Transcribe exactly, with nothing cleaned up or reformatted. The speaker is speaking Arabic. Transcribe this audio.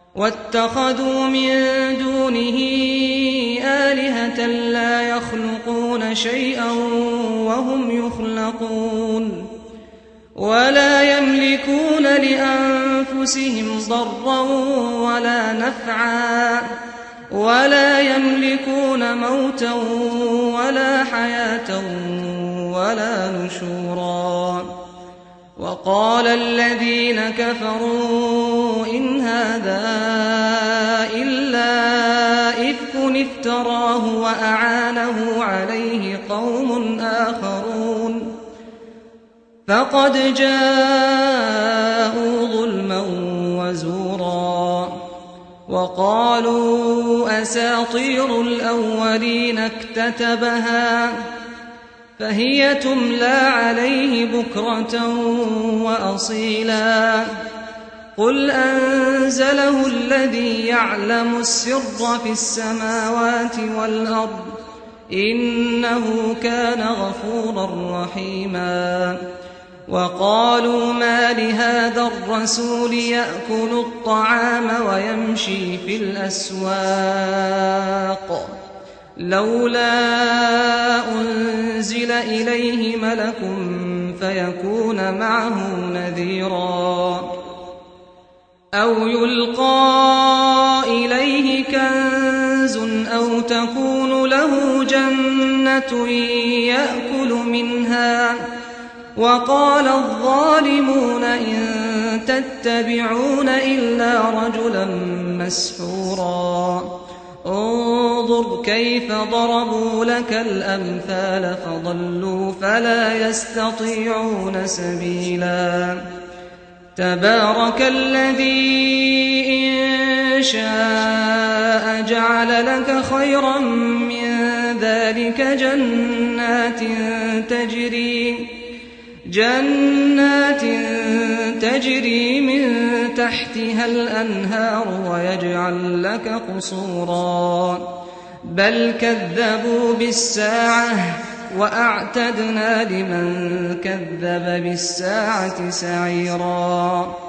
واتخذوا من دونه آلهة لا يخلقون شيئا وهم يخلقون ولا يملكون لأنفسهم ضرا ولا نفعا ولا يملكون موتا ولا حياة ولا نشورا. وقال الذين كفروا إن هذا إلا إفك افتراه وأعانه عليه قوم آخرون فقد جاءوا ظلما وزورا. وقالوا أساطير الأولين اكتتبها فهي تملى عليه بكرة وأصيلا. قل أنزله الذي يعلم السر في السماوات والأرض إنه كان غفورا رحيما. وقالوا ما لهذا الرسول يأكل الطعام ويمشي في الأسواق لولا أنزل إليه ملك فيكون معه نذيرا أو يلقى إليه كنز أو تكون له جنة يأكل منها. وقال الظالمون إن تتبعون إلا رجلا مسحورا. انظر كيف ضربوا لك الأمثال فضلوا فلا يستطيعون سبيلا. تبارك الذي إن شاء جعل لك خيرا من ذلك جنات تجري جنات تجري من تحتها الأنهار ويجعل لك قصورا بل كذبوا بالساعة وأعتدنا لمن كذب بالساعة سعيرا.